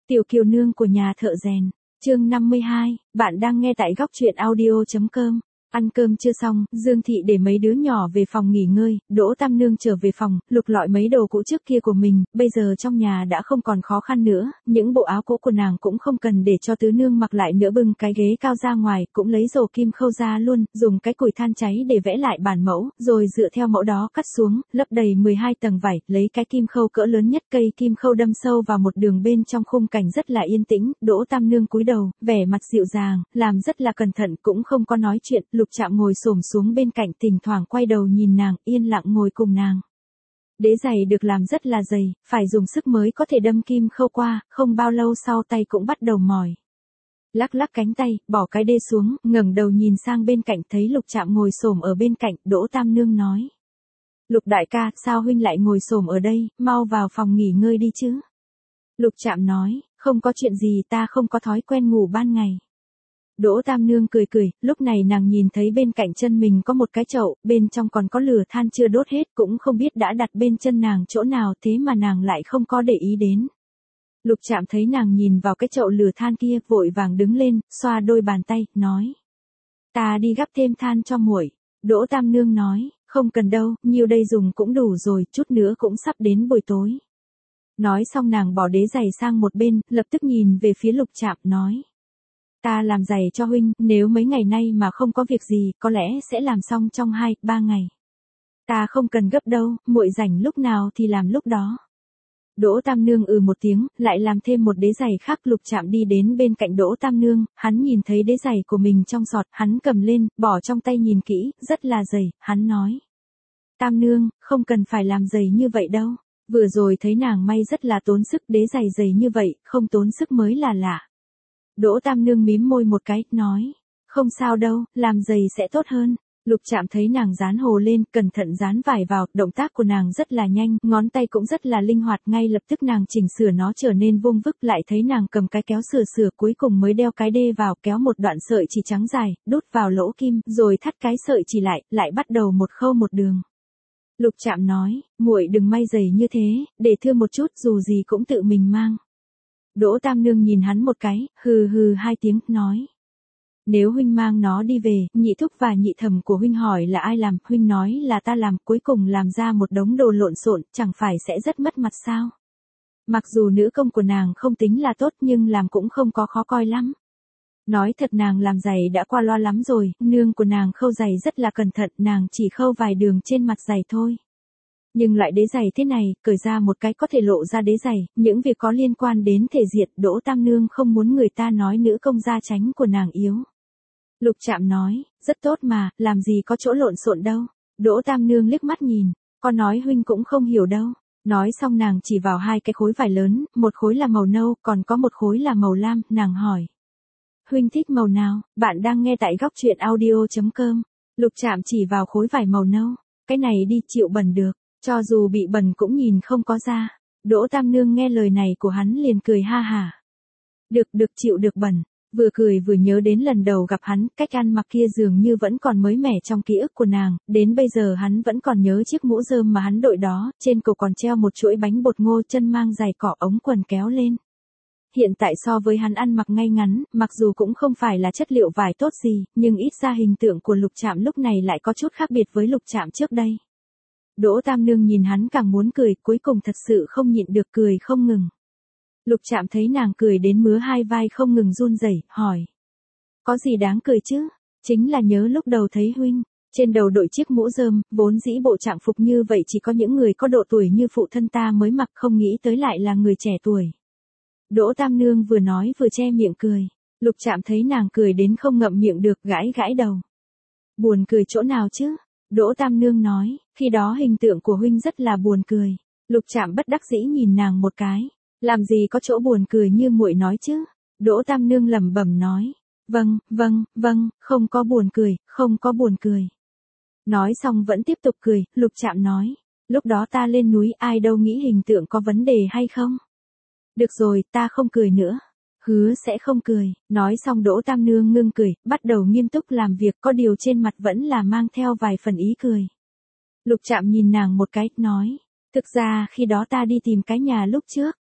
Tiểu Kiều Nương của nhà thợ rèn, chương 52, bạn đang nghe tại góc truyện audio.com. Ăn cơm chưa xong, Dương Thị để mấy đứa nhỏ về phòng nghỉ ngơi, Đỗ Tam Nương trở về phòng, lục lọi mấy đồ cũ trước kia của mình, bây giờ trong nhà đã không còn khó khăn nữa, những bộ áo cũ của nàng cũng không cần để cho tứ nương mặc lại nữa, bưng cái ghế cao ra ngoài, cũng lấy rổ kim khâu ra luôn, dùng cái củi than cháy để vẽ lại bản mẫu, rồi dựa theo mẫu đó cắt xuống, lấp đầy 12 tầng vải, lấy cái kim khâu cỡ lớn nhất, cây kim khâu đâm sâu vào một đường bên trong khung cảnh rất là yên tĩnh. Đỗ Tam Nương cúi đầu, vẻ mặt dịu dàng, làm rất là cẩn thận, cũng không có nói chuyện. Lục Trạm ngồi xổm xuống bên cạnh, thỉnh thoảng quay đầu nhìn nàng, yên lặng ngồi cùng nàng. Đế giày được làm rất là dày, phải dùng sức mới có thể đâm kim khâu qua, không bao lâu sau tay cũng bắt đầu mỏi. Lắc lắc cánh tay, bỏ cái đê xuống, ngẩng đầu nhìn sang bên cạnh, thấy Lục Trạm ngồi xổm ở bên cạnh. Đỗ Tam Nương nói: Lục đại ca, sao huynh lại ngồi xổm ở đây, mau vào phòng nghỉ ngơi đi chứ. Lục Trạm nói: Không có chuyện gì, ta không có thói quen ngủ ban ngày. Đỗ Tam Nương cười cười, lúc này nàng nhìn thấy bên cạnh chân mình có một cái chậu, bên trong còn có lửa than chưa đốt hết, cũng không biết đã đặt bên chân nàng chỗ nào, thế mà nàng lại không có để ý đến. Lục Trạm thấy nàng nhìn vào cái chậu lửa than kia, vội vàng đứng lên, xoa đôi bàn tay, nói: Ta đi gắp thêm than cho muội. Đỗ Tam Nương nói: Không cần đâu, nhiều đây dùng cũng đủ rồi, chút nữa cũng sắp đến buổi tối. Nói xong nàng bỏ đế giày sang một bên, lập tức nhìn về phía Lục Trạm, nói: Ta làm giày cho huynh, nếu mấy ngày nay mà không có việc gì, có lẽ sẽ làm xong trong 2-3 ngày. Ta không cần gấp đâu, muội rảnh lúc nào thì làm lúc đó. Đỗ Tam Nương một tiếng, lại làm thêm một đế giày khác. Lục Trạm đi đến bên cạnh Đỗ Tam Nương, hắn nhìn thấy đế giày của mình trong sọt, hắn cầm lên, bỏ trong tay nhìn kỹ, rất là dày, hắn nói: Tam Nương, không cần phải làm dày như vậy đâu, vừa rồi thấy nàng may rất là tốn sức, đế giày dày như vậy, không tốn sức mới là lạ. Đỗ Tam Nương mím môi một cái, nói: Không sao đâu, làm giày sẽ tốt hơn. Lục Trạm thấy nàng dán hồ lên, cẩn thận dán vải vào, động tác của nàng rất là nhanh, ngón tay cũng rất là linh hoạt, ngay lập tức nàng chỉnh sửa nó trở nên vuông vức, lại thấy nàng cầm cái kéo sửa cuối cùng mới đeo cái đê vào, kéo một đoạn sợi chỉ trắng dài, đút vào lỗ kim, rồi thắt cái sợi chỉ lại bắt đầu một khâu một đường. Lục Trạm nói: Muội đừng may giày như thế, để thưa một chút, dù gì cũng tự mình mang. Đỗ Tam Nương nhìn hắn một cái, hừ hừ hai tiếng, nói: Nếu huynh mang nó đi về, nhị thúc và nhị thẩm của huynh hỏi là ai làm, huynh nói là ta làm, cuối cùng làm ra một đống đồ lộn xộn, chẳng phải sẽ rất mất mặt sao? Mặc dù nữ công của nàng không tính là tốt, nhưng làm cũng không có khó coi lắm. Nói thật, nàng làm giày đã qua loa lắm rồi, nương của nàng khâu giày rất là cẩn thận, nàng chỉ khâu vài đường trên mặt giày thôi. Nhưng loại đế giày thế này, cởi ra một cái có thể lộ ra đế giày, những việc có liên quan đến thể diện, Đỗ Tam Nương không muốn người ta nói nữ công gia chánh của nàng yếu. Lục Trạm nói: Rất tốt mà, làm gì có chỗ lộn xộn đâu. Đỗ Tam Nương liếc mắt nhìn: Con nói huynh cũng không hiểu đâu. Nói xong nàng chỉ vào hai cái khối vải lớn, một khối là màu nâu, còn có một khối là màu lam, nàng hỏi: Huynh thích màu nào? Bạn đang nghe tại góc truyện audio.com. Lục Trạm chỉ vào khối vải màu nâu: Cái này đi, chịu bẩn được. Cho dù bị bẩn cũng nhìn không có ra. Đỗ Tam Nương nghe lời này của hắn liền cười ha hả. Được chịu được bẩn. Vừa cười vừa nhớ đến lần đầu gặp hắn, cách ăn mặc kia dường như vẫn còn mới mẻ trong ký ức của nàng, đến bây giờ hắn vẫn còn nhớ chiếc mũ rơm mà hắn đội đó, trên cổ còn treo một chuỗi bánh bột ngô, chân mang giày cỏ, ống quần kéo lên. Hiện tại so với hắn ăn mặc ngay ngắn, mặc dù cũng không phải là chất liệu vải tốt gì, nhưng ít ra hình tượng của Lục Trạm lúc này lại có chút khác biệt với Lục Trạm trước đây. Đỗ Tam Nương nhìn hắn càng muốn cười, cuối cùng thật sự không nhịn được cười không ngừng. Lục Trạm thấy nàng cười đến mứa hai vai không ngừng run rẩy, hỏi: Có gì đáng cười chứ? Chính là nhớ lúc đầu thấy huynh, trên đầu đội chiếc mũ rơm, vốn dĩ bộ trạng phục như vậy chỉ có những người có độ tuổi như phụ thân ta mới mặc, không nghĩ tới lại là người trẻ tuổi. Đỗ Tam Nương vừa nói vừa che miệng cười. Lục Trạm thấy nàng cười đến không ngậm miệng được, gãi gãi đầu. Buồn cười chỗ nào chứ? Đỗ Tam Nương nói: Khi đó hình tượng của huynh rất là buồn cười. Lục Trạm bất đắc dĩ nhìn nàng một cái: Làm gì có chỗ buồn cười như muội nói chứ? Đỗ Tam Nương lẩm bẩm nói: Vâng, không có buồn cười, không có buồn cười. Nói xong vẫn tiếp tục cười. Lục Trạm nói: Lúc đó ta lên núi, ai đâu nghĩ hình tượng có vấn đề hay không? Được rồi, ta không cười nữa. Hứa sẽ không cười. Nói xong Đỗ Tam Nương ngưng cười, bắt đầu nghiêm túc làm việc, có điều trên mặt vẫn là mang theo vài phần ý cười. Lục Trạm nhìn nàng một cái, nói: Thực ra khi đó ta đi tìm cái nhà lúc trước,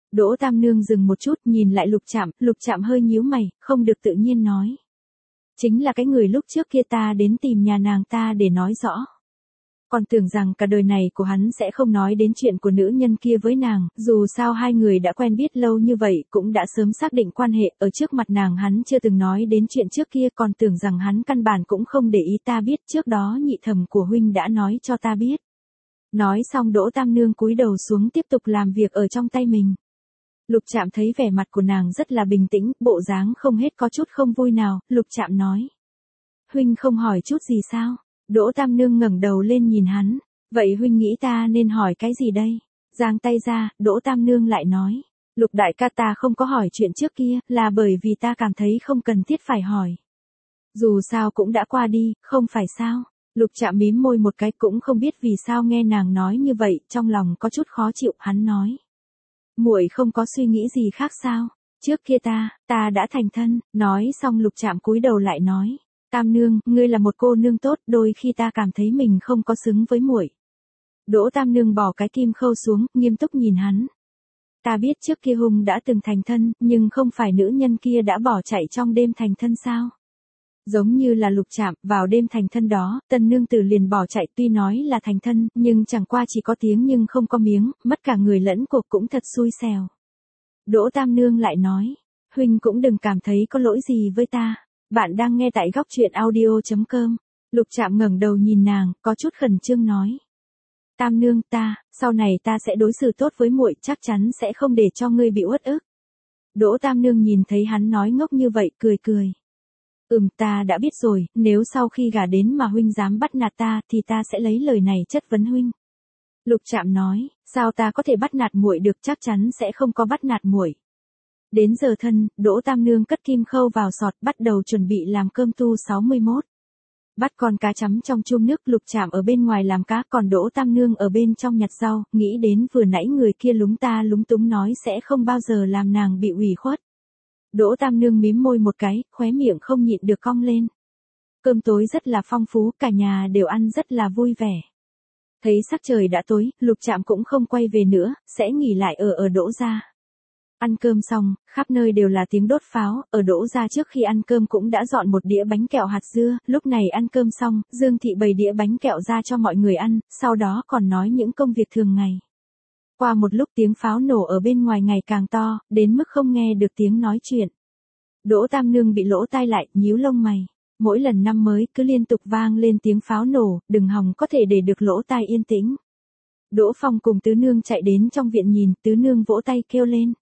Đỗ Tam Nương dừng một chút nhìn lại Lục Trạm hơi nhíu mày, không được tự nhiên nói. Chính là cái người lúc trước kia ta đến tìm nhà nàng ta để nói rõ. Còn tưởng rằng cả đời này của hắn sẽ không nói đến chuyện của nữ nhân kia với nàng, dù sao hai người đã quen biết lâu như vậy cũng đã sớm xác định quan hệ, ở trước mặt nàng hắn chưa từng nói đến chuyện trước kia, còn tưởng rằng hắn căn bản cũng không để ý ta biết, trước đó nhị thẩm của huynh đã nói cho ta biết. Nói xong Đỗ Tam Nương cúi đầu xuống tiếp tục làm việc ở trong tay mình. Lục Trạm thấy vẻ mặt của nàng rất là bình tĩnh, bộ dáng không hết có chút không vui nào, Lục Trạm nói. Huynh không hỏi chút gì sao? Đỗ Tam Nương ngẩng đầu lên nhìn hắn. Vậy huynh nghĩ ta nên hỏi cái gì đây? Giang tay ra, Đỗ Tam Nương lại nói. Lục đại ca ta không có hỏi chuyện trước kia, là bởi vì ta cảm thấy không cần thiết phải hỏi. Dù sao cũng đã qua đi, không phải sao? Lục Trạm mím môi một cái, cũng không biết vì sao nghe nàng nói như vậy, trong lòng có chút khó chịu, hắn nói. Muội không có suy nghĩ gì khác sao? Trước kia ta đã thành thân. Nói xong Lục Trạm cúi đầu lại nói. Tam Nương, ngươi là một cô nương tốt, đôi khi ta cảm thấy mình không có xứng với muội. Đỗ Tam Nương bỏ cái kim khâu xuống, nghiêm túc nhìn hắn. Ta biết trước kia Hùng đã từng thành thân, nhưng không phải nữ nhân kia đã bỏ chạy trong đêm thành thân sao? Giống như là Lục Trạm, vào đêm thành thân đó, tân nương tử liền bỏ chạy, tuy nói là thành thân, nhưng chẳng qua chỉ có tiếng nhưng không có miếng, mất cả người lẫn cuộc, cũng thật xui xẻo. Đỗ Tam Nương lại nói, huynh cũng đừng cảm thấy có lỗi gì với ta. Bạn đang nghe tại góc truyện audio.com. Lục Trạm ngẩng đầu nhìn nàng, có chút khẩn trương nói. Tam Nương, sau này ta sẽ đối xử tốt với muội, chắc chắn sẽ không để cho ngươi bị uất ức. Đỗ Tam Nương nhìn thấy hắn nói ngốc như vậy, cười. Ta đã biết rồi, nếu sau khi gả đến mà huynh dám bắt nạt ta, thì ta sẽ lấy lời này chất vấn huynh. Lục Trạm nói, sao ta có thể bắt nạt muội được, chắc chắn sẽ không có bắt nạt muội. Đến giờ thân, Đỗ Tam Nương cất kim khâu vào sọt, bắt đầu chuẩn bị làm cơm tu 61. Bắt con cá chấm trong chum nước, Lục Trạm ở bên ngoài làm cá, còn Đỗ Tam Nương ở bên trong nhặt rau, nghĩ đến vừa nãy người kia lúng túng nói sẽ không bao giờ làm nàng bị ủy khuất. Đỗ Tam Nương mím môi một cái, khóe miệng không nhịn được cong lên. Cơm tối rất là phong phú, cả nhà đều ăn rất là vui vẻ. Thấy sắc trời đã tối, Lục Trạm cũng không quay về nữa, sẽ nghỉ lại ở Đỗ gia. Ăn cơm xong, khắp nơi đều là tiếng đốt pháo, ở Đỗ gia trước khi ăn cơm cũng đã dọn một đĩa bánh kẹo hạt dưa, lúc này ăn cơm xong, Dương Thị bày đĩa bánh kẹo ra cho mọi người ăn, sau đó còn nói những công việc thường ngày. Qua một lúc tiếng pháo nổ ở bên ngoài ngày càng to, đến mức không nghe được tiếng nói chuyện. Đỗ Tam Nương bị lỗ tai lại, nhíu lông mày. Mỗi lần năm mới cứ liên tục vang lên tiếng pháo nổ, đừng hòng có thể để được lỗ tai yên tĩnh. Đỗ Phong cùng Tứ Nương chạy đến trong viện nhìn, Tứ Nương vỗ tay kêu lên.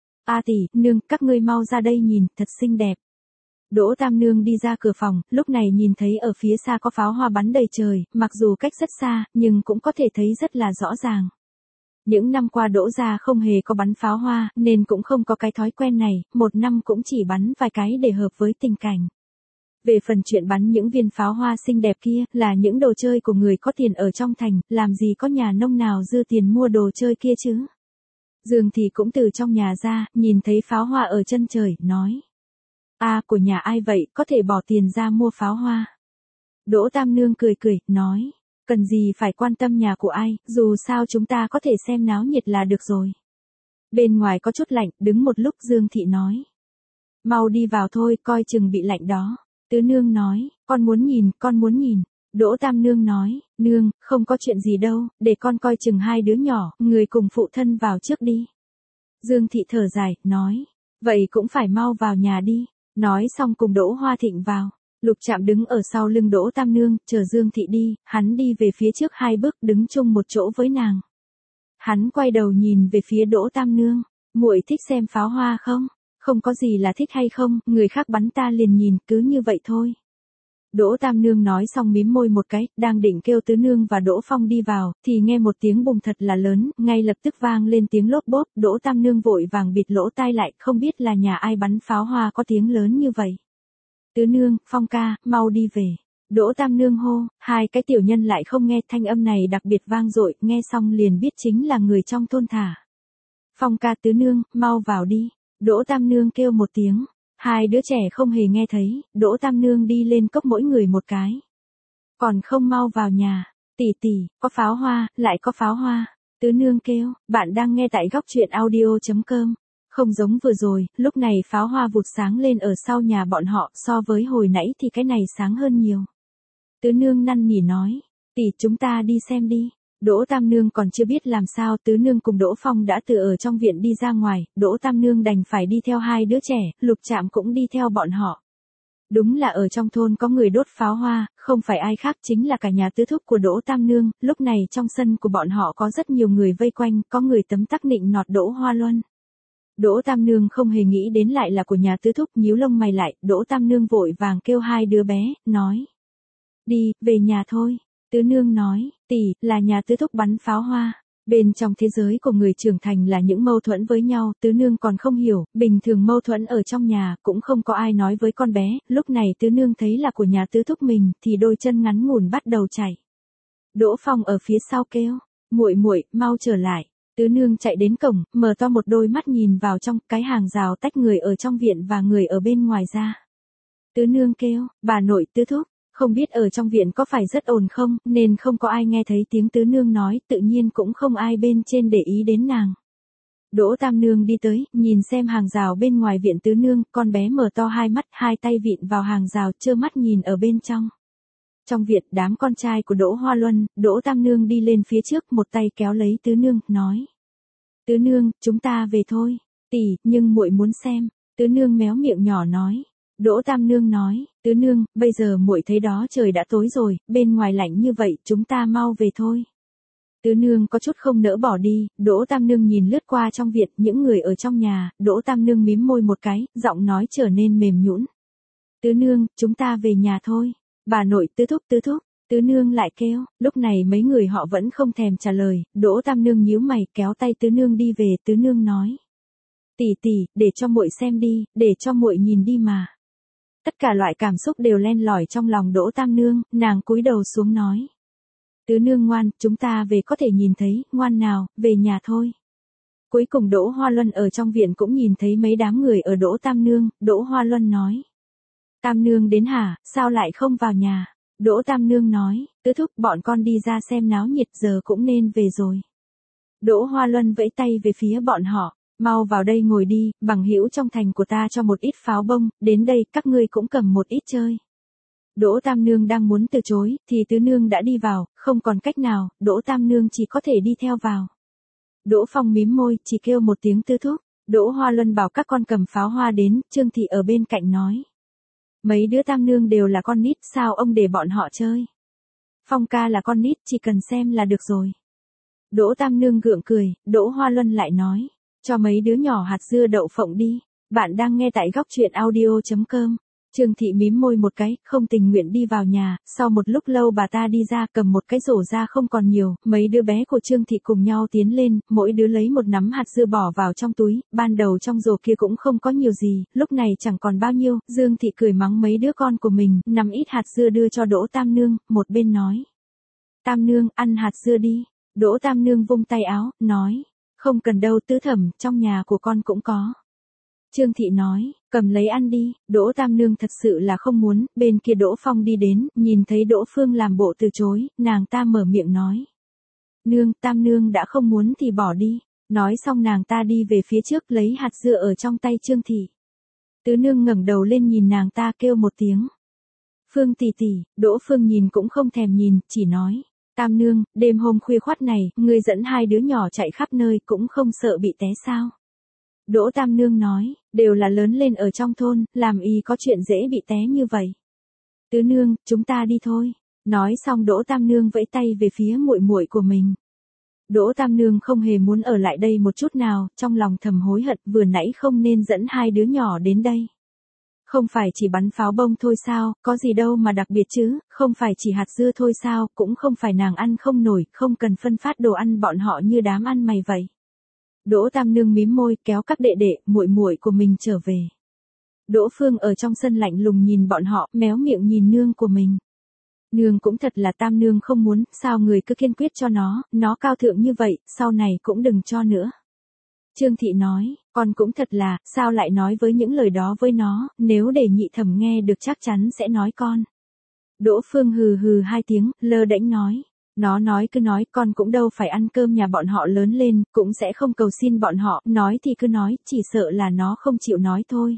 A tỷ, nương, các ngươi mau ra đây nhìn, thật xinh đẹp. Đỗ Tam Nương đi ra cửa phòng, lúc này nhìn thấy ở phía xa có pháo hoa bắn đầy trời, mặc dù cách rất xa, nhưng cũng có thể thấy rất là rõ ràng. Những năm qua Đỗ gia không hề có bắn pháo hoa, nên cũng không có cái thói quen này, một năm cũng chỉ bắn vài cái để hợp với tình cảnh. Về phần chuyện bắn những viên pháo hoa xinh đẹp kia, là những đồ chơi của người có tiền ở trong thành, làm gì có nhà nông nào dư tiền mua đồ chơi kia chứ. Dương Thị cũng từ trong nhà ra, nhìn thấy pháo hoa ở chân trời, nói. Của nhà ai vậy, có thể bỏ tiền ra mua pháo hoa. Đỗ Tam Nương cười, nói. Cần gì phải quan tâm nhà của ai, dù sao chúng ta có thể xem náo nhiệt là được rồi. Bên ngoài có chút lạnh, đứng một lúc Dương Thị nói. Mau đi vào thôi, coi chừng bị lạnh đó. Tứ Nương nói, con muốn nhìn. Đỗ Tam Nương nói, nương, không có chuyện gì đâu, để con coi chừng hai đứa nhỏ, người cùng phụ thân vào trước đi. Dương Thị thở dài, nói, vậy cũng phải mau vào nhà đi. Nói xong cùng Đỗ Hoa Thịnh vào. Lục Trạm đứng ở sau lưng Đỗ Tam Nương, chờ Dương Thị đi, hắn đi về phía trước 2 bước, đứng chung một chỗ với nàng. Hắn quay đầu nhìn về phía Đỗ Tam Nương, muội thích xem pháo hoa không? Không có gì là thích hay không, người khác bắn ta liền nhìn, cứ như vậy thôi. Đỗ Tam Nương nói xong mím môi một cái, đang định kêu Tứ Nương và Đỗ Phong đi vào, thì nghe một tiếng bùng thật là lớn, ngay lập tức vang lên tiếng lốp bốp, Đỗ Tam Nương vội vàng bịt lỗ tai lại, không biết là nhà ai bắn pháo hoa có tiếng lớn như vậy. Tứ Nương, Phong ca, mau đi về. Đỗ Tam Nương hô, hai cái tiểu nhân lại không nghe, thanh âm này đặc biệt vang dội, nghe xong liền biết chính là người trong thôn thả. Phong ca, Tứ Nương, mau vào đi. Đỗ Tam Nương kêu một tiếng. Hai đứa trẻ không hề nghe thấy, Đỗ Tam Nương đi lên cốc mỗi người một cái. Còn không mau vào nhà, tỷ, có pháo hoa, lại có pháo hoa. Tứ nương kêu, bạn đang nghe tại góc chuyện audio.com. Không giống vừa rồi, lúc này pháo hoa vụt sáng lên ở sau nhà bọn họ, so với hồi nãy thì cái này sáng hơn nhiều. Tứ nương năn nỉ nói, tỷ chúng ta đi xem đi. Đỗ Tam Nương còn chưa biết làm sao, Tứ Nương cùng Đỗ Phong đã từ ở trong viện đi ra ngoài, Đỗ Tam Nương đành phải đi theo hai đứa trẻ, Lục Trạm cũng đi theo bọn họ. Đúng là ở trong thôn có người đốt pháo hoa, không phải ai khác chính là cả nhà tứ thúc của Đỗ Tam Nương, lúc này trong sân của bọn họ có rất nhiều người vây quanh, có người tấm tắc nịnh nọt Đỗ Hoa Luân. Đỗ Tam Nương không hề nghĩ đến lại là của nhà tứ thúc, nhíu lông mày lại, Đỗ Tam Nương vội vàng kêu hai đứa bé, nói. Đi, về nhà thôi. Tứ Nương nói, tỷ, là nhà tứ thúc bắn pháo hoa. Bên trong thế giới của người trưởng thành là những mâu thuẫn với nhau, Tứ Nương còn không hiểu, bình thường mâu thuẫn ở trong nhà, cũng không có ai nói với con bé, lúc này Tứ Nương thấy là của nhà tứ thúc mình, thì đôi chân ngắn ngủn bắt đầu chảy. Đỗ Phong ở phía sau kêu, muội muội, mau trở lại. Tứ Nương chạy đến cổng, mở to một đôi mắt nhìn vào trong, cái hàng rào tách người ở trong viện và người ở bên ngoài ra. Tứ Nương kêu, bà nội tứ thúc. Không biết ở trong viện có phải rất ồn không, nên không có ai nghe thấy tiếng Tứ Nương nói, tự nhiên cũng không ai bên trên để ý đến nàng. Đỗ Tam Nương đi tới, nhìn xem hàng rào bên ngoài viện Tứ Nương, con bé mở to hai mắt, hai tay vịn vào hàng rào, trơ mắt nhìn ở bên trong. Trong viện, đám con trai của Đỗ Hoa Luân, Đỗ Tam Nương đi lên phía trước, một tay kéo lấy Tứ Nương, nói. Tứ Nương, chúng ta về thôi. Tỷ, nhưng muội muốn xem. Tứ Nương méo miệng nhỏ nói. Đỗ Tam Nương nói, Tứ Nương, bây giờ muội thấy đó trời đã tối rồi, bên ngoài lạnh như vậy, chúng ta mau về thôi. Tứ Nương có chút không nỡ bỏ đi, Đỗ Tam Nương nhìn lướt qua trong viện, những người ở trong nhà, Đỗ Tam Nương mím môi một cái, giọng nói trở nên mềm nhũn. Tứ Nương, chúng ta về nhà thôi. Bà nội tứ thúc, Tứ Nương lại kêu, lúc này mấy người họ vẫn không thèm trả lời, Đỗ Tam Nương nhíu mày kéo tay Tứ Nương đi về, Tứ Nương nói. Tỷ tỷ, để cho muội xem đi, để cho muội nhìn đi mà. Tất cả loại cảm xúc đều len lỏi trong lòng Đỗ Tam Nương, nàng cúi đầu xuống nói. Tứ Nương ngoan, chúng ta về có thể nhìn thấy, ngoan nào, về nhà thôi. Cuối cùng Đỗ Hoa Luân ở trong viện cũng nhìn thấy mấy đám người ở Đỗ Tam Nương, Đỗ Hoa Luân nói. Tam Nương đến hả, sao lại không vào nhà? Đỗ Tam Nương nói, tứ thúc bọn con đi ra xem náo nhiệt giờ cũng nên về rồi. Đỗ Hoa Luân vẫy tay về phía bọn họ. Mau vào đây ngồi đi, bằng hữu trong thành của ta cho một ít pháo bông, đến đây các ngươi cũng cầm một ít chơi. Đỗ Tam Nương đang muốn từ chối, thì Tứ Nương đã đi vào, không còn cách nào, Đỗ Tam Nương chỉ có thể đi theo vào. Đỗ Phong mím môi, chỉ kêu một tiếng tứ thúc, Đỗ Hoa Luân bảo các con cầm pháo hoa đến, Trương Thị ở bên cạnh nói. Mấy đứa Tam Nương đều là con nít, sao ông để bọn họ chơi? Phong ca là con nít, chỉ cần xem là được rồi. Đỗ Tam Nương gượng cười, Đỗ Hoa Luân lại nói. Cho mấy đứa nhỏ hạt dưa đậu phộng đi. Bạn đang nghe tại góc chuyện audio.com. Trương Thị mím môi một cái, không tình nguyện đi vào nhà, sau một lúc lâu bà ta đi ra cầm một cái rổ ra không còn nhiều, mấy đứa bé của Trương Thị cùng nhau tiến lên, mỗi đứa lấy một nắm hạt dưa bỏ vào trong túi, ban đầu trong rổ kia cũng không có nhiều gì, lúc này chẳng còn bao nhiêu, Dương Thị cười mắng mấy đứa con của mình, nắm ít hạt dưa đưa cho Đỗ Tam Nương, một bên nói. Tam Nương, ăn hạt dưa đi. Đỗ Tam Nương vung tay áo, nói. Không cần đâu tứ thẩm, trong nhà của con cũng có. Trương Thị nói, cầm lấy ăn đi, Đỗ Tam Nương thật sự là không muốn, bên kia Đỗ Phong đi đến, nhìn thấy Đỗ Phương làm bộ từ chối, nàng ta mở miệng nói. Nương, Tam Nương đã không muốn thì bỏ đi, nói xong nàng ta đi về phía trước lấy hạt dưa ở trong tay Trương Thị. Tứ Nương ngẩng đầu lên nhìn nàng ta kêu một tiếng. Phương tỷ tỷ, Đỗ Phương nhìn cũng không thèm nhìn, chỉ nói. Tam Nương, đêm hôm khuya khoắt này, ngươi dẫn hai đứa nhỏ chạy khắp nơi cũng không sợ bị té sao? Đỗ Tam Nương nói, đều là lớn lên ở trong thôn, làm y có chuyện dễ bị té như vậy. Tứ Nương, chúng ta đi thôi. Nói xong Đỗ Tam Nương vẫy tay về phía muội muội của mình. Đỗ Tam Nương không hề muốn ở lại đây một chút nào, trong lòng thầm hối hận vừa nãy không nên dẫn hai đứa nhỏ đến đây. Không phải chỉ bắn pháo bông thôi sao, có gì đâu mà đặc biệt chứ, không phải chỉ hạt dưa thôi sao, cũng không phải nàng ăn không nổi, không cần phân phát đồ ăn bọn họ như đám ăn mày vậy. Đỗ Tam Nương mím môi kéo các đệ đệ, muội muội của mình trở về. Đỗ Phương ở trong sân lạnh lùng nhìn bọn họ, méo miệng nhìn nương của mình. Nương cũng thật là Tam Nương không muốn, sao người cứ kiên quyết cho nó cao thượng như vậy, sau này cũng đừng cho nữa. Trương Thị nói, con cũng thật là, sao lại nói với những lời đó với nó, nếu để nhị thẩm nghe được chắc chắn sẽ nói con. Đỗ Phương hừ hừ hai tiếng, lơ đễnh nói, Nó nói cứ nói, con cũng đâu phải ăn cơm nhà bọn họ lớn lên, cũng sẽ không cầu xin bọn họ, nói thì cứ nói, chỉ sợ là nó không chịu nói thôi.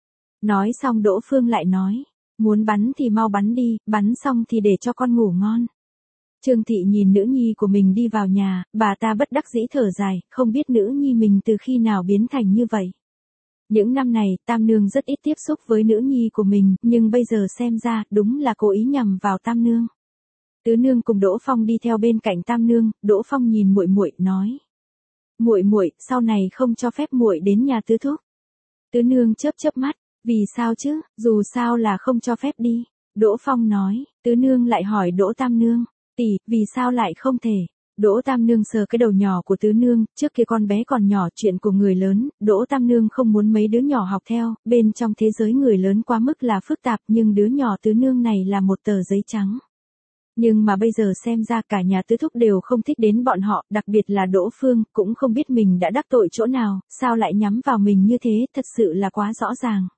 Nói xong Đỗ Phương lại nói, muốn bắn thì mau bắn đi, bắn xong thì để cho con ngủ ngon. Trương Thị nhìn nữ nhi của mình đi vào nhà, bà ta bất đắc dĩ thở dài, không biết nữ nhi mình từ khi nào biến thành như vậy. Những năm này, Tam Nương rất ít tiếp xúc với nữ nhi của mình, nhưng bây giờ xem ra, đúng là cố ý nhằm vào Tam Nương. Tứ Nương cùng Đỗ Phong đi theo bên cạnh Tam Nương, Đỗ Phong nhìn muội muội nói: "Muội muội, sau này không cho phép muội đến nhà Tứ thúc." Tứ Nương chớp chớp mắt, "Vì sao chứ, dù sao là không cho phép đi." Đỗ Phong nói, Tứ Nương lại hỏi Đỗ Tam Nương: "Tỷ, vì sao lại không thể?" Đỗ Tam Nương sờ cái đầu nhỏ của Tứ Nương, trước kia con bé còn nhỏ, chuyện của người lớn, Đỗ Tam Nương không muốn mấy đứa nhỏ học theo, bên trong thế giới người lớn quá mức là phức tạp, nhưng đứa nhỏ Tứ Nương này là một tờ giấy trắng. Nhưng mà bây giờ xem ra cả nhà Tứ thúc đều không thích đến bọn họ, đặc biệt là Đỗ Phương, cũng không biết mình đã đắc tội chỗ nào, sao lại nhắm vào mình như thế, thật sự là quá rõ ràng.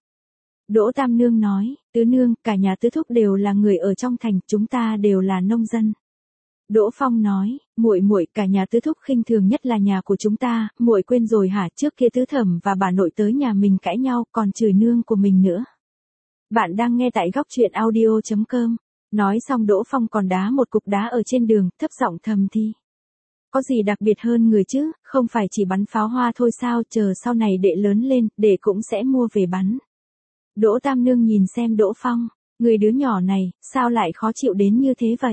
Đỗ Tam Nương nói, Tứ Nương, cả nhà Tứ thúc đều là người ở trong thành, chúng ta đều là nông dân. Đỗ Phong nói, muội muội, cả nhà Tứ thúc khinh thường nhất là nhà của chúng ta, muội quên rồi hả, trước kia Tứ thẩm và bà nội tới nhà mình cãi nhau, còn chửi nương của mình nữa. Bạn đang nghe tại góc truyện audio.com. Nói xong Đỗ Phong còn đá một cục đá ở trên đường, thấp giọng thầm thì: có gì đặc biệt hơn người chứ, không phải chỉ bắn pháo hoa thôi sao, chờ sau này đệ lớn lên, đệ cũng sẽ mua về bắn. Đỗ Tam Nương nhìn xem Đỗ Phong, người đứa nhỏ này, sao lại khó chịu đến như thế vậy?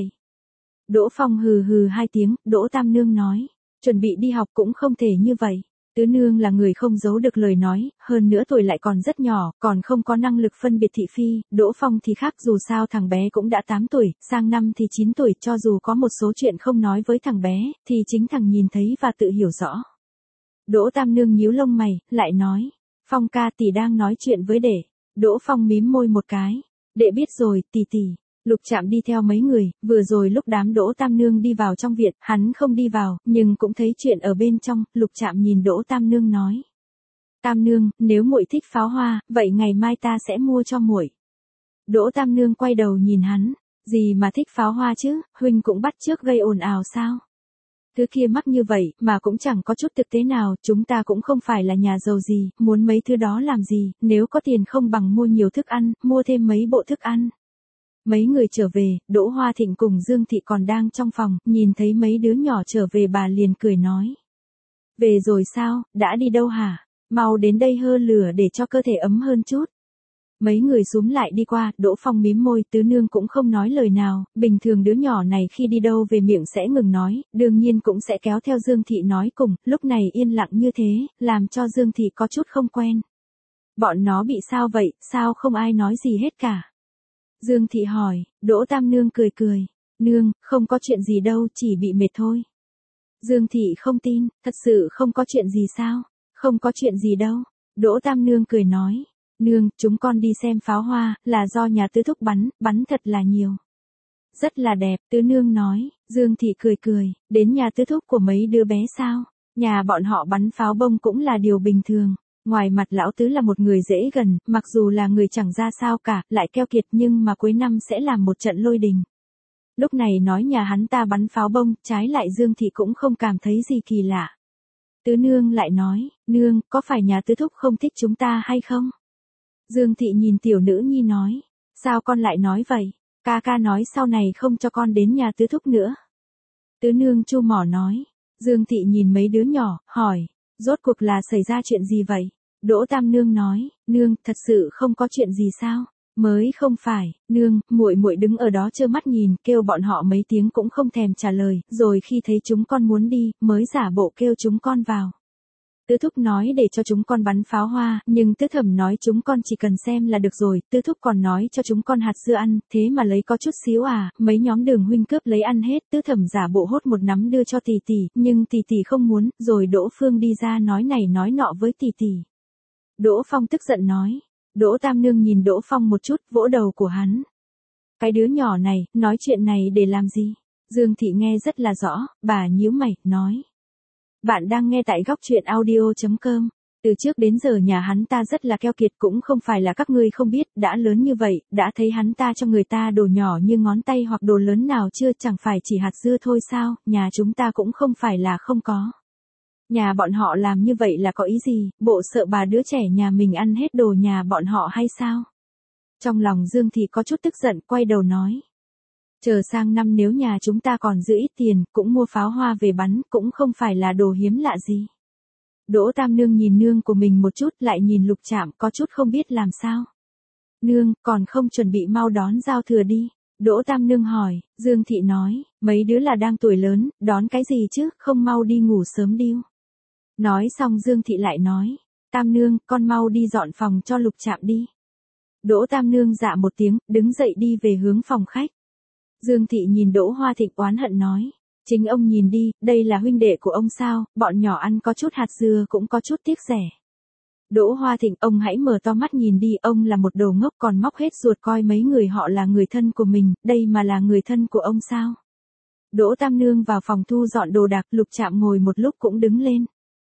Đỗ Phong hừ hừ hai tiếng, Đỗ Tam Nương nói, chuẩn bị đi học cũng không thể như vậy. Tứ Nương là người không giấu được lời nói, hơn nữa tuổi lại còn rất nhỏ, còn không có năng lực phân biệt thị phi, Đỗ Phong thì khác, dù sao thằng bé cũng đã 8 tuổi, sang năm thì 9 tuổi, cho dù có một số chuyện không nói với thằng bé, thì chính thằng nhìn thấy và tự hiểu rõ. Đỗ Tam Nương nhíu lông mày, lại nói, Phong ca, tỷ đang nói chuyện với đệ. Đỗ Phong mím môi một cái, đệ biết rồi, tỷ tỷ. Lục Trạm đi theo mấy người, vừa rồi lúc đám Đỗ Tam Nương đi vào trong viện, hắn không đi vào, nhưng cũng thấy chuyện ở bên trong, Lục Trạm nhìn Đỗ Tam Nương nói. Tam Nương, nếu muội thích pháo hoa, vậy ngày mai ta sẽ mua cho muội. Đỗ Tam Nương quay đầu nhìn hắn, gì mà thích pháo hoa chứ, huynh cũng bắt chước gây ồn ào sao? Thứ kia mắc như vậy, mà cũng chẳng có chút thực tế nào, chúng ta cũng không phải là nhà giàu gì, muốn mấy thứ đó làm gì, nếu có tiền không bằng mua nhiều thức ăn, mua thêm mấy bộ thức ăn. Mấy người trở về, Đỗ Hoa Thịnh cùng Dương Thị còn đang trong phòng, nhìn thấy mấy đứa nhỏ trở về bà liền cười nói. Về rồi sao, đã đi đâu hả? Mau đến đây hơ lửa để cho cơ thể ấm hơn chút. Mấy người xúm lại đi qua, Đỗ Phong mím môi, Tứ Nương cũng không nói lời nào, bình thường đứa nhỏ này khi đi đâu về miệng sẽ ngừng nói, đương nhiên cũng sẽ kéo theo Dương Thị nói cùng, lúc này yên lặng như thế, làm cho Dương Thị có chút không quen. Bọn nó bị sao vậy, sao không ai nói gì hết cả? Dương Thị hỏi, Đỗ Tam Nương cười cười, Nương, không có chuyện gì đâu, chỉ bị mệt thôi. Dương Thị không tin, thật sự không có chuyện gì sao? Không có chuyện gì đâu. Đỗ Tam Nương cười nói, Nương, chúng con đi xem pháo hoa, là do nhà Tứ thúc bắn thật là nhiều. Rất là đẹp, Tứ Nương nói, Dương Thị cười cười, đến nhà Tứ thúc của mấy đứa bé sao? Nhà bọn họ bắn pháo bông cũng là điều bình thường. Ngoài mặt lão Tứ là một người dễ gần, mặc dù là người chẳng ra sao cả, lại keo kiệt nhưng mà cuối năm sẽ làm một trận lôi đình. Lúc này nói nhà hắn ta bắn pháo bông, trái lại Dương Thị cũng không cảm thấy gì kỳ lạ. Tứ Nương lại nói, Nương, có phải nhà Tứ thúc không thích chúng ta hay không? Dương Thị nhìn tiểu nữ nhi nói, sao con lại nói vậy? Ca ca nói sau này không cho con đến nhà Tứ thúc nữa. Tứ Nương chu mỏ nói, Dương Thị nhìn mấy đứa nhỏ, hỏi, rốt cuộc là xảy ra chuyện gì vậy? Đỗ Tam Nương nói, Nương, thật sự không có chuyện gì sao? Mới không phải, Nương, muội muội đứng ở đó trơ mắt nhìn, kêu bọn họ mấy tiếng cũng không thèm trả lời, rồi khi thấy chúng con muốn đi, mới giả bộ kêu chúng con vào. Tứ thúc nói để cho chúng con bắn pháo hoa, nhưng Tứ thẩm nói chúng con chỉ cần xem là được rồi, Tứ thúc còn nói cho chúng con hạt dưa ăn, thế mà lấy có chút xíu à, mấy nhóm Đường huynh cướp lấy ăn hết, Tứ thẩm giả bộ hốt một nắm đưa cho tỷ tỷ, nhưng tỷ tỷ không muốn, rồi Đỗ Phương đi ra nói này nói nọ với tỷ tỷ. Đỗ Phong tức giận nói, Đỗ Tam Nương nhìn Đỗ Phong một chút, vỗ đầu của hắn. Cái đứa nhỏ này, nói chuyện này để làm gì? Dương Thị nghe rất là rõ, bà nhíu mày, nói. Bạn đang nghe tại góc truyện audio.com. Từ trước đến giờ nhà hắn ta rất là keo kiệt, cũng không phải là các ngươi không biết, đã lớn như vậy, đã thấy hắn ta cho người ta đồ nhỏ như ngón tay hoặc đồ lớn nào chưa, chẳng phải chỉ hạt dưa thôi sao, nhà chúng ta cũng không phải là không có. Nhà bọn họ làm như vậy là có ý gì, bộ sợ bà đứa trẻ nhà mình ăn hết đồ nhà bọn họ hay sao? Trong lòng Dương Thị có chút tức giận, quay đầu nói. Chờ sang năm nếu nhà chúng ta còn giữ ít tiền, cũng mua pháo hoa về bắn, cũng không phải là đồ hiếm lạ gì. Đỗ Tam Nương nhìn nương của mình một chút, lại nhìn Lục Trạm, có chút không biết làm sao. Nương, còn không chuẩn bị mau đón giao thừa đi. Đỗ Tam Nương hỏi, Dương Thị nói, mấy đứa là đang tuổi lớn, đón cái gì chứ, không mau đi ngủ sớm điêu. Nói xong Dương Thị lại nói, Tam Nương, con mau đi dọn phòng cho Lục Trạm đi. Đỗ Tam Nương dạ một tiếng, đứng dậy đi về hướng phòng khách. Dương Thị nhìn Đỗ Hoa Thịnh oán hận nói, chính ông nhìn đi, đây là huynh đệ của ông sao, bọn nhỏ ăn có chút hạt dưa cũng có chút tiếc rẻ. Đỗ Hoa Thịnh, ông hãy mở to mắt nhìn đi, ông là một đồ ngốc còn móc hết ruột coi mấy người họ là người thân của mình, đây mà là người thân của ông sao. Đỗ Tam Nương vào phòng thu dọn đồ đạc, Lục Trạm ngồi một lúc cũng đứng lên.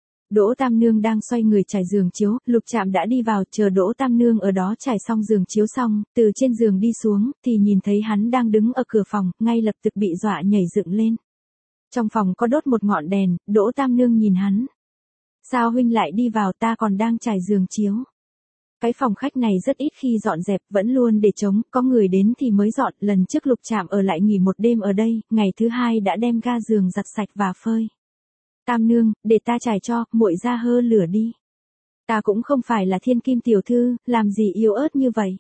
Đỗ Tam Nương đang xoay người trải giường chiếu, Lục Trạm đã đi vào, chờ Đỗ Tam Nương ở đó trải xong giường chiếu xong, từ trên giường đi xuống, thì nhìn thấy hắn đang đứng ở cửa phòng, ngay lập tức bị dọa nhảy dựng lên. Trong phòng có đốt một ngọn đèn, Đỗ Tam Nương nhìn hắn. Sao huynh lại đi vào, ta còn đang trải giường chiếu. Cái phòng khách này rất ít khi dọn dẹp, vẫn luôn để trống, có người đến thì mới dọn, lần trước Lục Trạm ở lại nghỉ một đêm ở đây, ngày thứ hai đã đem ga giường giặt sạch và phơi. Tam Nương, để ta trải cho, muội ra hơ lửa đi. Ta cũng không phải là thiên kim tiểu thư, làm gì yếu ớt như vậy.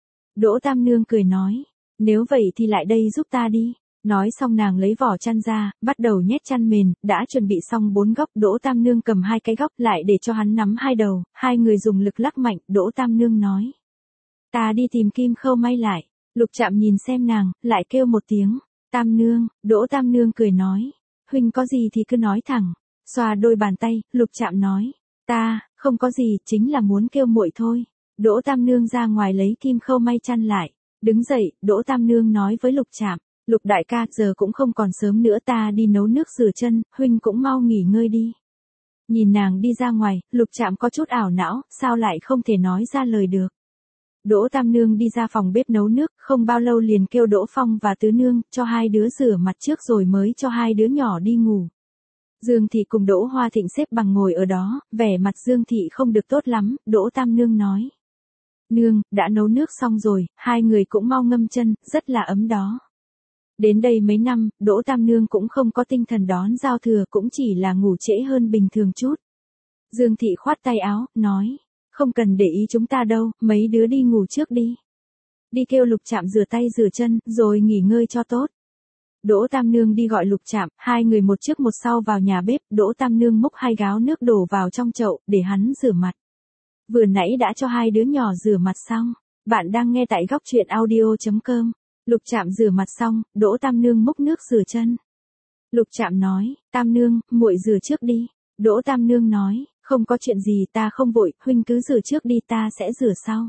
Đỗ Tam Nương cười nói, nếu vậy thì lại đây giúp ta đi. Nói xong nàng lấy vỏ chăn ra, bắt đầu nhét chăn mền, đã chuẩn bị xong 4 góc, Đỗ Tam Nương cầm 2 cái góc lại để cho hắn nắm 2 đầu, hai người dùng lực lắc mạnh, Đỗ Tam Nương nói. Ta đi tìm kim khâu may lại. Lục Trạm nhìn xem nàng, lại kêu một tiếng, Tam Nương. Đỗ Tam Nương cười nói, huynh có gì thì cứ nói thẳng. Xoa đôi bàn tay, Lục Trạm nói, ta, không có gì, chính là muốn kêu muội thôi. Đỗ Tam Nương ra ngoài lấy kim khâu may chăn lại. Đứng dậy, Đỗ Tam Nương nói với Lục Trạm, Lục đại ca, giờ cũng không còn sớm nữa, ta đi nấu nước rửa chân, huynh cũng mau nghỉ ngơi đi. Nhìn nàng đi ra ngoài, Lục Trạm có chút ảo não, sao lại không thể nói ra lời được. Đỗ Tam Nương đi ra phòng bếp nấu nước, không bao lâu liền kêu Đỗ Phong và Tứ Nương, cho hai đứa rửa mặt trước rồi mới cho hai đứa nhỏ đi ngủ. Dương Thị cùng Đỗ Hoa Thịnh xếp bằng ngồi ở đó, vẻ mặt Dương Thị không được tốt lắm, Đỗ Tam Nương nói. Nương, đã nấu nước xong rồi, hai người cũng mau ngâm chân, rất là ấm đó. Đến đây mấy năm, Đỗ Tam Nương cũng không có tinh thần đón giao thừa, cũng chỉ là ngủ trễ hơn bình thường chút. Dương Thị khoát tay áo, nói, không cần để ý chúng ta đâu, mấy đứa đi ngủ trước đi. Đi kêu Lục Trạm rửa tay rửa chân, rồi nghỉ ngơi cho tốt. Đỗ Tam Nương đi gọi Lục Trạm, hai người một trước một sau vào nhà bếp, Đỗ Tam Nương múc 2 gáo nước đổ vào trong chậu, để hắn rửa mặt. Vừa nãy đã cho hai đứa nhỏ rửa mặt xong. Bạn đang nghe tại góc truyện audio.com. Lục Trạm rửa mặt xong, Đỗ Tam Nương múc nước rửa chân. Lục Trạm nói, Tam Nương, muội rửa trước đi. Đỗ Tam Nương nói, không có chuyện gì, ta không vội, huynh cứ rửa trước đi, ta sẽ rửa sau.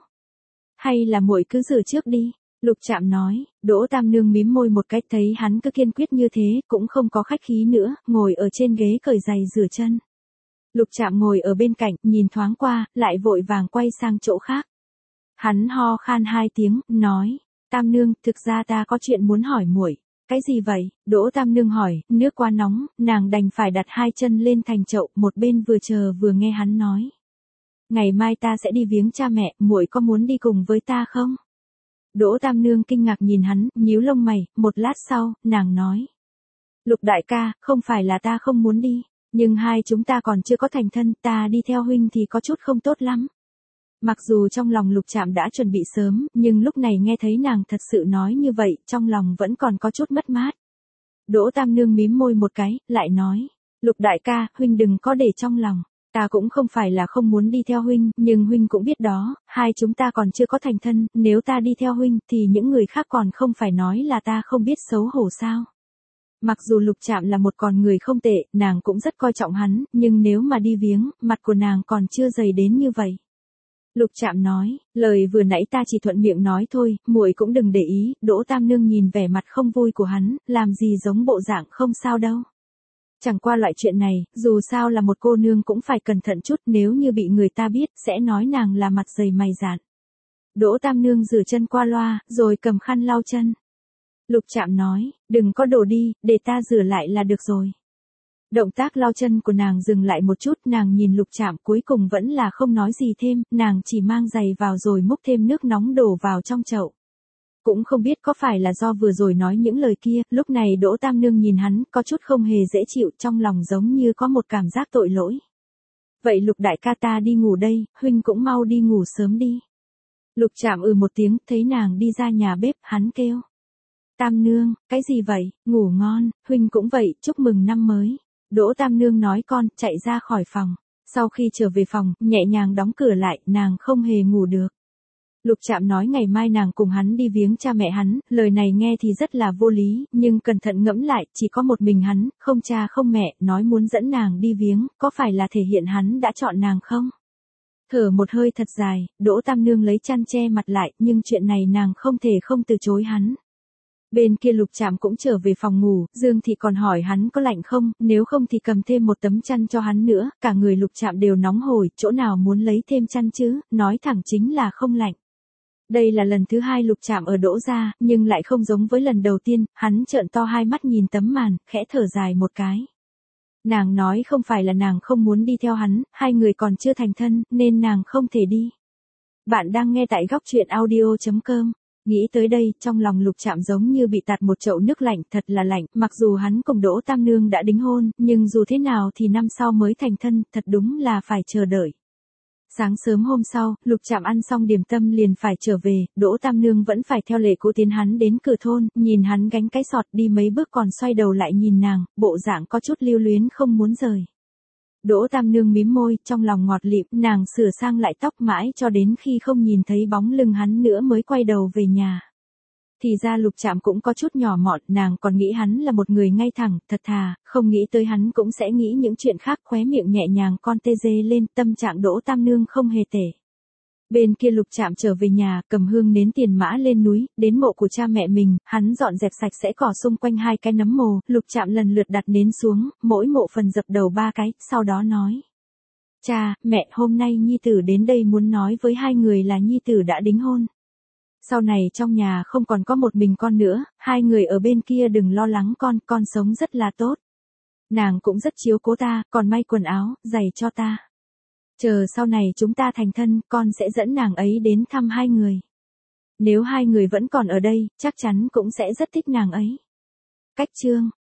Hay là muội cứ rửa trước đi. Lục Trạm nói. Đỗ Tam Nương mím môi một cái, thấy hắn cứ kiên quyết như thế, cũng không có khách khí nữa, ngồi ở trên ghế cởi giày rửa chân. Lục Trạm ngồi ở bên cạnh, nhìn thoáng qua, lại vội vàng quay sang chỗ khác. Hắn ho khan 2 tiếng, nói, Tam Nương, thực ra ta có chuyện muốn hỏi muội. Cái gì vậy? Đỗ Tam Nương hỏi, nước quá nóng, nàng đành phải đặt 2 chân lên thành chậu, một bên vừa chờ vừa nghe hắn nói. Ngày mai ta sẽ đi viếng cha mẹ, muội có muốn đi cùng với ta không? Đỗ Tam Nương kinh ngạc nhìn hắn, nhíu lông mày, một lát sau, nàng nói. Lục đại ca, không phải là ta không muốn đi, nhưng hai chúng ta còn chưa có thành thân, ta đi theo huynh thì có chút không tốt lắm. Mặc dù trong lòng Lục Trạm đã chuẩn bị sớm, nhưng lúc này nghe thấy nàng thật sự nói như vậy, trong lòng vẫn còn có chút mất mát. Đỗ Tam Nương mím môi một cái, lại nói. Lục đại ca, huynh đừng có để trong lòng. Ta cũng không phải là không muốn đi theo huynh, nhưng huynh cũng biết đó, hai chúng ta còn chưa có thành thân, nếu ta đi theo huynh thì những người khác còn không phải nói là ta không biết xấu hổ sao. Mặc dù Lục Trạm là một con người không tệ, nàng cũng rất coi trọng hắn, nhưng nếu mà đi viếng, mặt của nàng còn chưa dày đến như vậy. Lục Trạm nói, lời vừa nãy ta chỉ thuận miệng nói thôi, muội cũng đừng để ý. Đỗ Tam Nương nhìn vẻ mặt không vui của hắn, làm gì giống bộ dạng không sao đâu. Chẳng qua loại chuyện này, dù sao là một cô nương cũng phải cẩn thận chút, nếu như bị người ta biết, sẽ nói nàng là mặt dày mày dạn. Đỗ Tam Nương rửa chân qua loa, rồi cầm khăn lau chân. Lục Trạm nói, đừng có đổ đi, để ta rửa lại là được rồi. Động tác lau chân của nàng dừng lại một chút, nàng nhìn Lục Trạm cuối cùng vẫn là không nói gì thêm, nàng chỉ mang giày vào rồi múc thêm nước nóng đổ vào trong chậu. Cũng không biết có phải là do vừa rồi nói những lời kia, lúc này Đỗ Tam Nương nhìn hắn, có chút không hề dễ chịu, trong lòng giống như có một cảm giác tội lỗi. Vậy Lục đại ca ta đi ngủ đây, huynh cũng mau đi ngủ sớm đi. Lục Trạm một tiếng, thấy nàng đi ra nhà bếp, hắn kêu. Tam Nương, cái gì vậy, ngủ ngon, huynh cũng vậy, chúc mừng năm mới. Đỗ Tam Nương nói con, chạy ra khỏi phòng. Sau khi trở về phòng, nhẹ nhàng đóng cửa lại, nàng không hề ngủ được. Lục Trạm nói ngày mai nàng cùng hắn đi viếng cha mẹ hắn, lời này nghe thì rất là vô lý, nhưng cẩn thận ngẫm lại, chỉ có một mình hắn, không cha không mẹ, nói muốn dẫn nàng đi viếng, có phải là thể hiện hắn đã chọn nàng không? Thở một hơi thật dài, Đỗ Tam Nương lấy chăn che mặt lại, nhưng chuyện này nàng không thể không từ chối hắn. Bên kia Lục Trạm cũng trở về phòng ngủ, Dương Thị còn hỏi hắn có lạnh không, nếu không thì cầm thêm một tấm chăn cho hắn nữa, cả người Lục Trạm đều nóng hổi, chỗ nào muốn lấy thêm chăn chứ, nói thẳng chính là không lạnh. Đây là lần thứ 2 Lục Trạm ở Đỗ gia, nhưng lại không giống với lần đầu tiên, hắn trợn to hai mắt nhìn tấm màn, khẽ thở dài một cái. Nàng nói không phải là nàng không muốn đi theo hắn, hai người còn chưa thành thân, nên nàng không thể đi. Bạn đang nghe tại góc truyện audio.com. Nghĩ tới đây, trong lòng Lục Trạm giống như bị tạt một chậu nước lạnh, thật là lạnh, mặc dù hắn cùng Đỗ Tam Nương đã đính hôn, nhưng dù thế nào thì năm sau mới thành thân, thật đúng là phải chờ đợi. Sáng sớm hôm sau, Lục Trạm ăn xong điểm tâm liền phải trở về, Đỗ Tam Nương vẫn phải theo lệ cũ tiến hắn đến cửa thôn, nhìn hắn gánh cái sọt đi mấy bước còn xoay đầu lại nhìn nàng, bộ dạng có chút lưu luyến không muốn rời. Đỗ Tam Nương mím môi, trong lòng ngọt lịm, nàng sửa sang lại tóc mãi cho đến khi không nhìn thấy bóng lưng hắn nữa mới quay đầu về nhà. Thì ra Lục Trạm cũng có chút nhỏ mọn, nàng còn nghĩ hắn là một người ngay thẳng, thật thà, không nghĩ tới hắn cũng sẽ nghĩ những chuyện khác, khóe miệng nhẹ nhàng con tê dê lên, tâm trạng Đỗ Tam Nương không hề tệ. Bên kia Lục Trạm trở về nhà, cầm hương nến tiền mã lên núi, đến mộ của cha mẹ mình, hắn dọn dẹp sạch sẽ cỏ xung quanh 2 cái nấm mồ, Lục Trạm lần lượt đặt nến xuống, mỗi mộ phần dập đầu 3 cái, sau đó nói. Cha, mẹ, hôm nay nhi tử đến đây muốn nói với hai người là nhi tử đã đính hôn. Sau này trong nhà không còn có một mình con nữa, hai người ở bên kia đừng lo lắng con sống rất là tốt. Nàng cũng rất chiếu cố ta, còn may quần áo, giày cho ta. Chờ sau này chúng ta thành thân, con sẽ dẫn nàng ấy đến thăm hai người. Nếu hai người vẫn còn ở đây, chắc chắn cũng sẽ rất thích nàng ấy. Cách chương